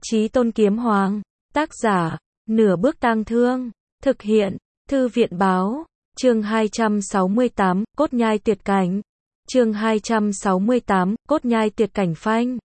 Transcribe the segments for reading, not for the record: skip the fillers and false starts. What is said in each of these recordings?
Chí Tôn Kiếm Hoàng. Tác giả, Nửa Bước Tang Thương. Thực hiện, Thư viện Báo. Chương 268, Cốt Nhai Tuyệt Cảnh. Chương 268, Cốt Nhai Tuyệt Cảnh phanh.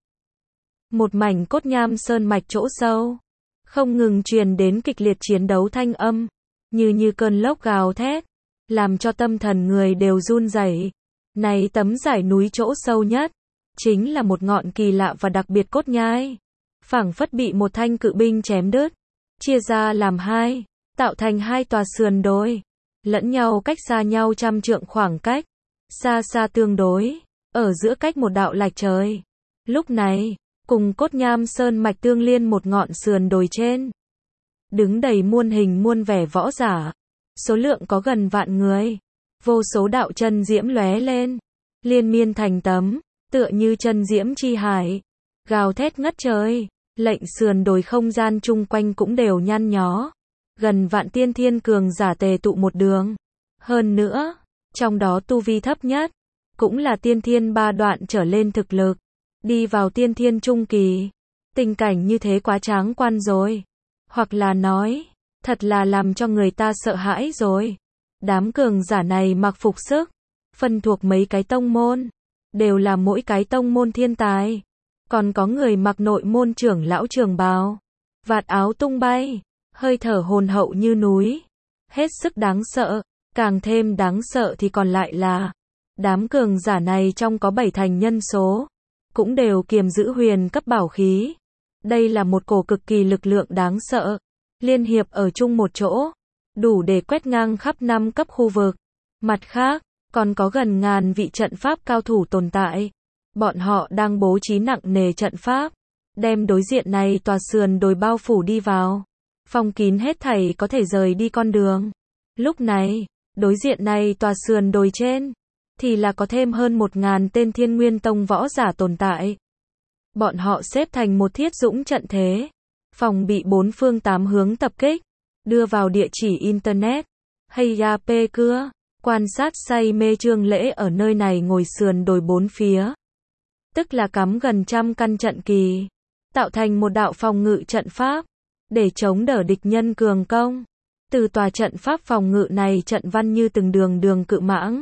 Một mảnh cốt nham sơn mạch chỗ sâu, không ngừng truyền đến kịch liệt chiến đấu thanh âm, như cơn lốc gào thét, làm cho tâm thần người đều run rẩy. Này tấm dải núi chỗ sâu nhất, chính là một ngọn kỳ lạ và đặc biệt cốt nhai, phảng phất bị một thanh cự binh chém đứt, chia ra làm hai, tạo thành hai tòa sườn đồi, lẫn nhau cách xa nhau trăm trượng khoảng cách, xa xa tương đối, ở giữa cách một đạo lạch trời. Lúc này, cùng cốt nham sơn mạch tương liên một ngọn sườn đồi trên, đứng đầy muôn hình muôn vẻ võ giả, số lượng có gần vạn người, vô số đạo chân diễm lóe lên, liên miên thành tấm, tựa như chân diễm chi hải, gào thét ngất trời. Lệnh sườn đồi không gian chung quanh cũng đều nhăn nhó, gần vạn tiên thiên cường giả tề tụ một đường. Hơn nữa, trong đó tu vi thấp nhất, cũng là tiên thiên 3 đoạn trở lên thực lực, đi vào tiên thiên trung kỳ. Tình cảnh như thế quá tráng quan rồi. Hoặc là nói, thật là làm cho người ta sợ hãi rồi. Đám cường giả này mặc phục sức, phân thuộc mấy cái tông môn, đều là mỗi cái tông môn thiên tài. Còn có người mặc nội môn trưởng lão trường bào, vạt áo tung bay, hơi thở hồn hậu như núi, hết sức đáng sợ. Càng thêm đáng sợ thì còn lại là, đám cường giả này trong có 7 thành nhân số, cũng đều kiềm giữ huyền cấp bảo khí. Đây là một cổ cực kỳ lực lượng đáng sợ, liên hiệp ở chung một chỗ, đủ để quét ngang khắp 5 cấp khu vực. Mặt khác, còn có gần ngàn vị trận pháp cao thủ tồn tại. Bọn họ đang bố trí nặng nề trận pháp, đem đối diện này tòa sườn đồi bao phủ đi vào, phong kín hết thảy có thể rời đi con đường. Lúc này, đối diện này tòa sườn đồi trên, thì là có thêm hơn 1000 tên Thiên Nguyên Tông võ giả tồn tại. Bọn họ xếp thành một thiết dũng trận thế, phòng bị 4 phương 8 hướng tập kích. Đưa vào địa chỉ internet, hay AP cưa, quan sát say mê Trương Lễ ở nơi này ngồi sườn đồi 4 phía. Tức là cắm gần trăm căn trận kỳ, tạo thành một đạo phòng ngự trận pháp, để chống đỡ địch nhân cường công. Từ tòa trận pháp phòng ngự này trận văn như từng đường cự mãng,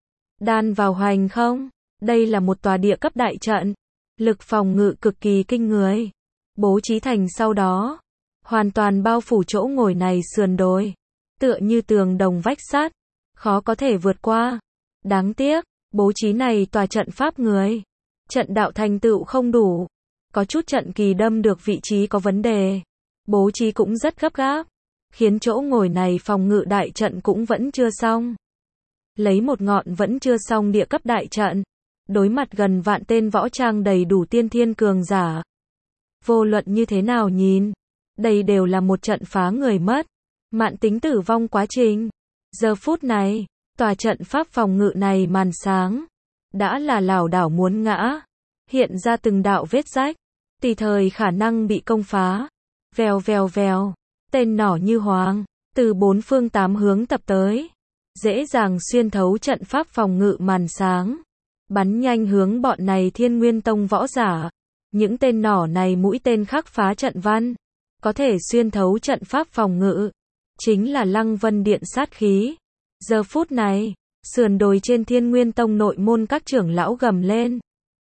đan vào hoành không. Đây là một tòa địa cấp đại trận, lực phòng ngự cực kỳ kinh người, bố trí thành sau đó, hoàn toàn bao phủ chỗ ngồi này sườn đồi, tựa như tường đồng vách sắt, khó có thể vượt qua. Đáng tiếc, bố trí này tòa trận pháp người, trận đạo thành tựu không đủ, có chút trận kỳ đâm được vị trí có vấn đề, bố trí cũng rất gấp gáp, khiến chỗ ngồi này phòng ngự đại trận cũng vẫn chưa xong. Lấy một ngọn vẫn chưa xong địa cấp đại trận, đối mặt gần vạn tên võ trang đầy đủ tiên thiên cường giả. Vô luận như thế nào nhìn, đây đều là một trận phá người mất, mạn tính tử vong quá trình. Giờ phút này, tòa trận pháp phòng ngự này màn sáng, đã là lảo đảo muốn ngã, hiện ra từng đạo vết rách, tùy thời khả năng bị công phá. Vèo vèo vèo, tên nỏ như hoàng, từ 4 phương 8 hướng tập tới, dễ dàng xuyên thấu trận pháp phòng ngự màn sáng, bắn nhanh hướng bọn này Thiên Nguyên Tông võ giả. Những tên nỏ này mũi tên khắc phá trận văn, có thể xuyên thấu trận pháp phòng ngự, chính là Lăng Vân Điện sát khí. Giờ phút này, sườn đồi trên Thiên Nguyên Tông nội môn các trưởng lão gầm lên,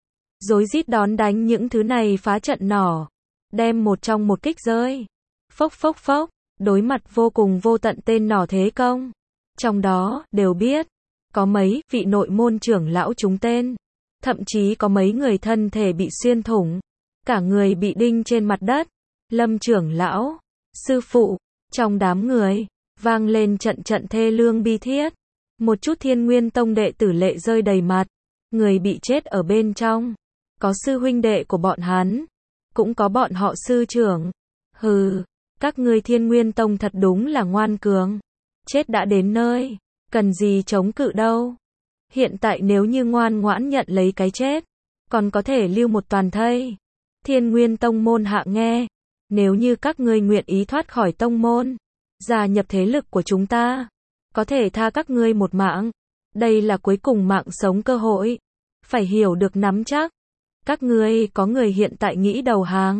rối rít đón đánh những thứ này phá trận nỏ, đem một trong một kích rơi. Phốc phốc phốc, đối mặt vô cùng vô tận tên nỏ thế công, trong đó đều biết có mấy vị nội môn trưởng lão trúng tên, thậm chí có mấy người thân thể bị xuyên thủng, cả người bị đinh trên mặt đất. Lâm trưởng lão, sư phụ, trong đám người vang lên trận trận thê lương bi thiết, một chút Thiên Nguyên Tông đệ tử lệ rơi đầy mặt, người bị chết ở bên trong, có sư huynh đệ của bọn hắn, cũng có bọn họ sư trưởng. Hừ, các ngươi Thiên Nguyên Tông thật đúng là ngoan cường, chết đã đến nơi, cần gì chống cự đâu. Hiện tại nếu như ngoan ngoãn nhận lấy cái chết, còn có thể lưu một toàn thây. Thiên Nguyên Tông môn hạ nghe, nếu như các ngươi nguyện ý thoát khỏi tông môn, gia nhập thế lực của chúng ta, có thể tha các ngươi một mạng. Đây là cuối cùng mạng sống cơ hội, phải hiểu được nắm chắc. Các ngươi có người hiện tại nghĩ đầu hàng,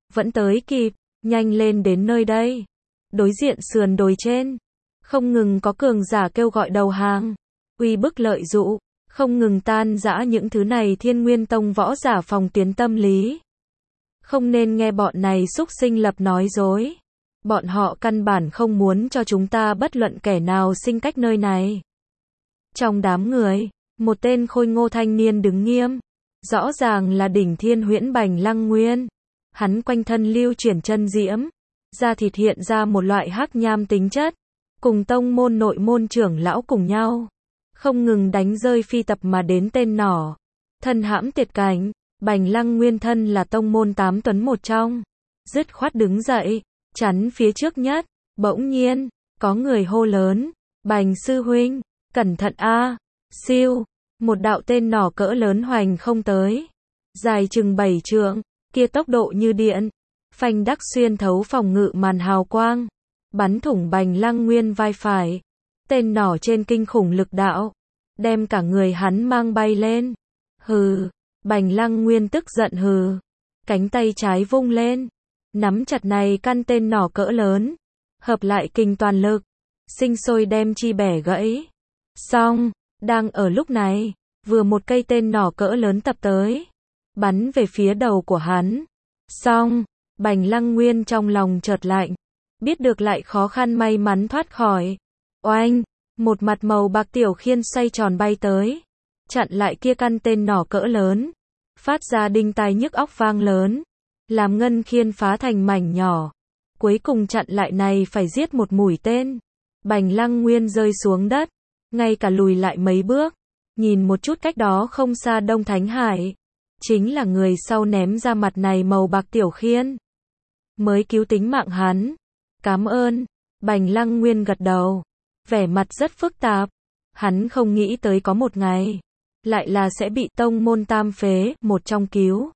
Vẫn tới kịp, nhanh lên đến nơi đây. Đối diện sườn đồi trên, không ngừng có cường giả kêu gọi đầu hàng, uy bức lợi dụ, không ngừng tan rã những thứ này Thiên Nguyên Tông võ giả phòng tuyến tâm lý. Không nên nghe bọn này xúc sinh lập nói dối. Bọn họ căn bản không muốn cho chúng ta bất luận kẻ nào sinh cách nơi này. Trong đám người, một tên khôi ngô thanh niên đứng nghiêm. Rõ ràng là đỉnh thiên huyễn Bành Lăng Nguyên. Hắn quanh thân lưu chuyển chân diễm. Da thịt hiện ra một loại hắc nham tính chất. Cùng tông môn nội môn trưởng lão cùng nhau. Không ngừng đánh rơi phi tập mà đến tên nỏ. Thân hãm tuyệt cảnh. Bành Lăng Nguyên thân là tông môn 8 tuấn một trong. Dứt khoát đứng dậy. Chắn phía trước nhất. Bỗng nhiên, có người hô lớn. Bành sư huynh, cẩn thận a. Siêu. Một đạo tên nỏ cỡ lớn hoành không tới. Dài chừng 7 trượng. Kia tốc độ như điện. Phanh đắc xuyên thấu phòng ngự màn hào quang. Bắn thủng Bành Lăng Nguyên vai phải. Tên nỏ trên kinh khủng lực đạo. Đem cả người hắn mang bay lên. Hừ. Bành Lăng Nguyên tức giận hừ. Cánh tay trái vung lên. Nắm chặt này căn tên nỏ cỡ lớn. Hợp lại kình toàn lực. Sinh sôi đem chi bẻ gãy. Xong. Đang ở lúc này. Vừa một cây tên nỏ cỡ lớn tập tới. Bắn về phía đầu của hắn. Xong. Bành Lăng Nguyên trong lòng chợt lạnh. Biết được lại khó khăn may mắn thoát khỏi. Oanh. Một mặt màu bạc tiểu khiên xoay tròn bay tới. Chặn lại kia căn tên nỏ cỡ lớn. Phát ra đinh tai nhức óc vang lớn. Làm ngân khiên phá thành mảnh nhỏ. Cuối cùng chặn lại này phải giết một mũi tên. Bành Lăng Nguyên rơi xuống đất. Ngay cả lùi lại mấy bước. Nhìn một chút cách đó không xa Đông Thánh Hải. Chính là người sau ném ra mặt này màu bạc tiểu khiên. Mới cứu tính mạng hắn. Cảm ơn. Bành Lăng Nguyên gật đầu. Vẻ mặt rất phức tạp. Hắn không nghĩ tới có một ngày. Lại là sẽ bị tông môn tam phế, một trong cứu.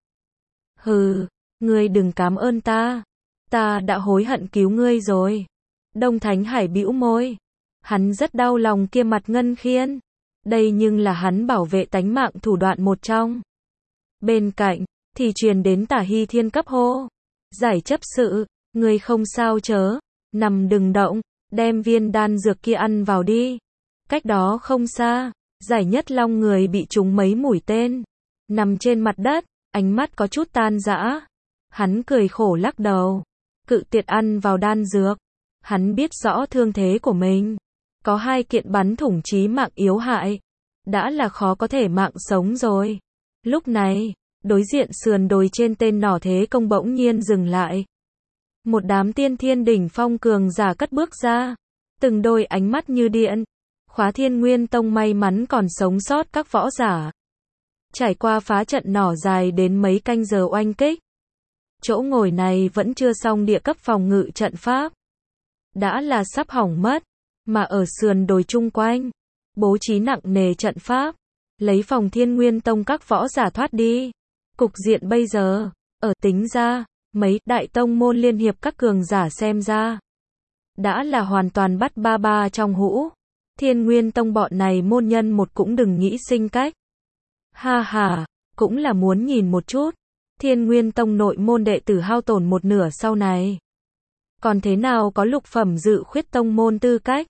Hừ, ngươi đừng cảm ơn ta. Ta đã hối hận cứu ngươi rồi. Đông Thánh Hải bĩu môi. Hắn rất đau lòng kia mặt ngân khiên. Đây nhưng là hắn bảo vệ tánh mạng thủ đoạn một trong. Bên cạnh, thì truyền đến Tả Hy Thiên cấp hô. Giải chấp sự, ngươi không sao chớ. Nằm đừng động, đem viên đan dược kia ăn vào đi. Cách đó không xa. Giải Nhất Long người bị trúng mấy mũi tên. Nằm trên mặt đất, ánh mắt có chút tan rã. Hắn cười khổ lắc đầu. Cự tuyệt ăn vào đan dược. Hắn biết rõ thương thế của mình. Có 2 kiện bắn thủng chí mạng yếu hại. Đã là khó có thể mạng sống rồi. Lúc này, đối diện sườn đồi trên tên nỏ thế công bỗng nhiên dừng lại. Một đám tiên thiên đỉnh phong cường giả cất bước ra. Từng đôi ánh mắt như điện. Khóa Thiên Nguyên Tông may mắn còn sống sót các võ giả. Trải qua phá trận nỏ dài đến mấy canh giờ oanh kích. Chỗ ngồi này vẫn chưa xong địa cấp phòng ngự trận pháp. Đã là sắp hỏng mất. Mà ở sườn đồi chung quanh. Bố trí nặng nề trận pháp. Lấy phòng Thiên Nguyên Tông các võ giả thoát đi. Cục diện bây giờ. Ở tính ra. Mấy đại tông môn liên hiệp các cường giả xem ra. Đã là hoàn toàn bắt ba ba trong hũ. Thiên Nguyên Tông bọn này môn nhân một cũng đừng nghĩ sinh cách. Ha ha, cũng là muốn nhìn một chút. Thiên Nguyên Tông nội môn đệ tử hao tổn một nửa sau này. Còn thế nào có lục phẩm dự khuyết tông môn tư cách?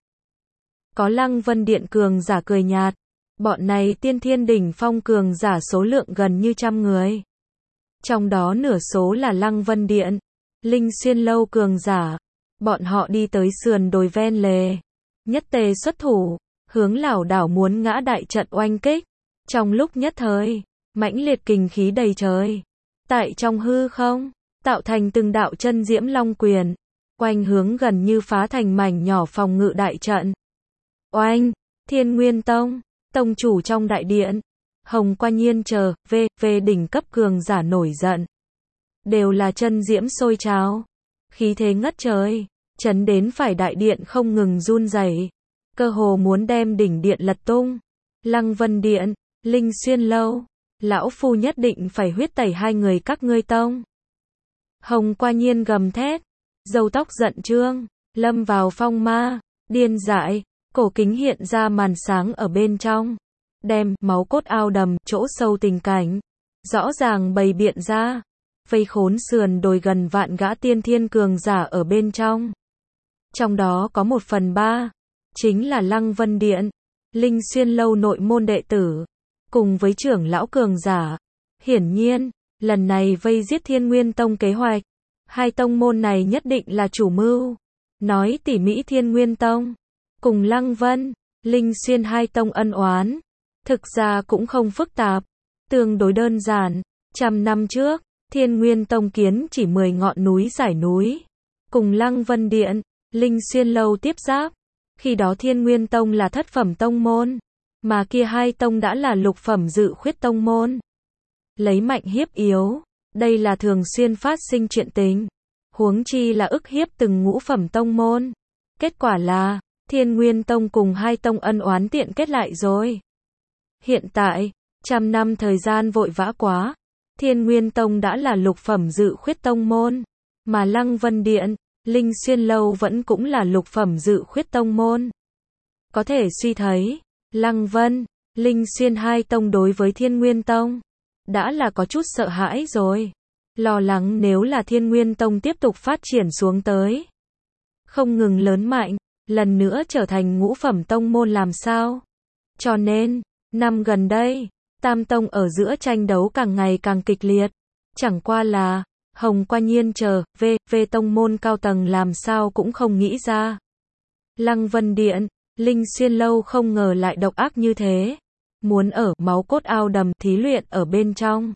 Có Lăng Vân Điện cường giả cười nhạt. Bọn này tiên thiên đỉnh phong cường giả số lượng gần như 100 người. Trong đó nửa số là Lăng Vân Điện, Linh Xuyên Lâu cường giả. Bọn họ đi tới sườn đồi ven lề. Nhất tề xuất thủ, hướng lảo đảo muốn ngã đại trận oanh kích. Trong lúc nhất thời, mãnh liệt kình khí đầy trời. Tại trong hư không, tạo thành từng đạo chân diễm long quyền. Oanh hướng gần như phá thành mảnh nhỏ phòng ngự đại trận. Oanh, Thiên Nguyên Tông, tông chủ trong đại điện. Hồng Qua Nhiên chờ, về đỉnh cấp cường giả nổi giận. Đều là chân diễm sôi trào. Khí thế ngất trời. Chấn đến phải đại điện không ngừng run rẩy, cơ hồ muốn đem đỉnh điện lật tung. Lăng Vân Điện, Linh Xuyên Lâu, lão phu nhất định phải huyết tẩy 2 người các ngươi tông. Hồng Qua Nhiên gầm thét, râu tóc giận trương, lâm vào phong ma, điên dại, cổ kính hiện ra màn sáng ở bên trong, đem máu cốt ao đầm chỗ sâu tình cảnh rõ ràng bày biện ra. vây khốn sườn đồi gần vạn gã tiên thiên cường giả ở bên trong. Trong đó có 1/3, chính là Lăng Vân Điện, Linh Xuyên Lâu nội môn đệ tử, cùng với trưởng lão cường giả. Hiển nhiên, lần này vây giết Thiên Nguyên Tông kế hoạch, hai tông môn này nhất định là chủ mưu. Nói tỉ mỉ Thiên Nguyên Tông, cùng Lăng Vân, Linh Xuyên hai tông ân oán, thực ra cũng không phức tạp, tương đối đơn giản. 100 năm trước, Thiên Nguyên Tông kiến chỉ 10 ngọn núi giải núi, cùng Lăng Vân Điện, Linh Xuyên Lâu tiếp giáp. Khi đó Thiên Nguyên Tông là thất phẩm tông môn, mà kia hai tông đã là lục phẩm dự khuyết tông môn. Lấy mạnh hiếp yếu, đây là thường xuyên phát sinh chuyện tình, huống chi là ức hiếp từng ngũ phẩm tông môn. Kết quả là, Thiên Nguyên Tông cùng hai tông ân oán tiện kết lại rồi. Hiện tại, 100 năm thời gian vội vã quá, Thiên Nguyên Tông đã là lục phẩm dự khuyết tông môn, mà Lăng Vân Điện, Linh Xuyên Lâu vẫn cũng là lục phẩm dự khuyết tông môn. Có thể suy thấy, Lăng Vân, Linh Xuyên hai tông đối với Thiên Nguyên Tông đã là có chút sợ hãi rồi. Lo lắng nếu là Thiên Nguyên Tông tiếp tục phát triển xuống tới, không ngừng lớn mạnh, lần nữa trở thành ngũ phẩm tông môn làm sao. Cho nên, năm gần đây, tam tông ở giữa tranh đấu càng ngày càng kịch liệt. Chẳng qua là, Hồng Qua Nhiên chờ, về tông môn cao tầng làm sao cũng không nghĩ ra. Lăng Vân Điện, Linh Xuyên Lâu không ngờ lại độc ác như thế. Muốn ở máu cốt ao đầm thí luyện ở bên trong,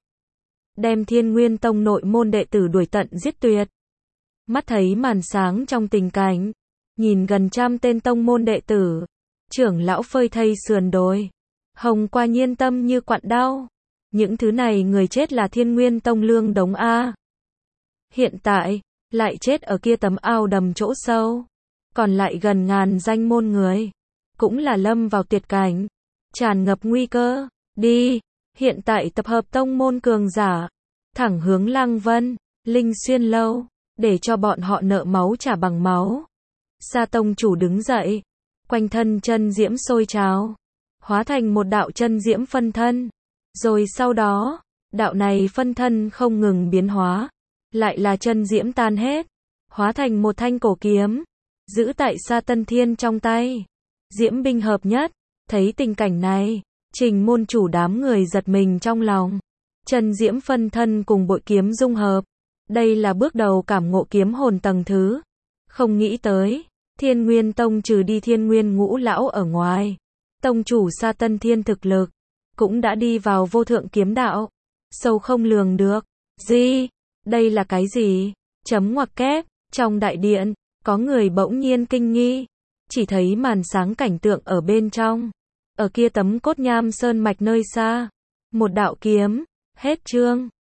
đem Thiên Nguyên Tông nội môn đệ tử đuổi tận giết tuyệt. Mắt thấy màn sáng trong tình cảnh, nhìn gần 100 tên tông môn đệ tử, trưởng lão phơi thây sườn đồi, Hồng Qua Nhiên tâm như quặn đau. Những thứ này người chết là Thiên Nguyên Tông lương đống A. Hiện tại, lại chết ở kia tấm ao đầm chỗ sâu. Còn lại gần ngàn danh môn người, cũng là lâm vào tuyệt cảnh, tràn ngập nguy cơ. Đi, hiện tại tập hợp tông môn cường giả, thẳng hướng Lăng Vân, Linh Xuyên Lâu, để cho bọn họ nợ máu trả bằng máu. Sa tông chủ đứng dậy, quanh thân chân diễm sôi trào, hóa thành một đạo chân diễm phân thân. Rồi sau đó, đạo này phân thân không ngừng biến hóa, lại là chân diễm tan hết, hóa thành một thanh cổ kiếm, giữ tại Sa Tân Thiên trong tay. Diễm binh hợp nhất, thấy tình cảnh này, Trình môn chủ đám người giật mình trong lòng. Chân diễm phân thân cùng bội kiếm dung hợp, đây là bước đầu cảm ngộ kiếm hồn tầng thứ. Không nghĩ tới, Thiên Nguyên Tông trừ đi Thiên Nguyên ngũ lão ở ngoài, tông chủ Sa Tân Thiên thực lực cũng đã đi vào vô thượng kiếm đạo, sâu không lường được. Gì? Đây là cái gì? Chấm ngoặc kép, trong đại điện, có người bỗng nhiên kinh nghi, chỉ thấy màn sáng cảnh tượng ở bên trong. Ở kia tấm cốt nham sơn mạch nơi xa, một đạo kiếm, hết chương.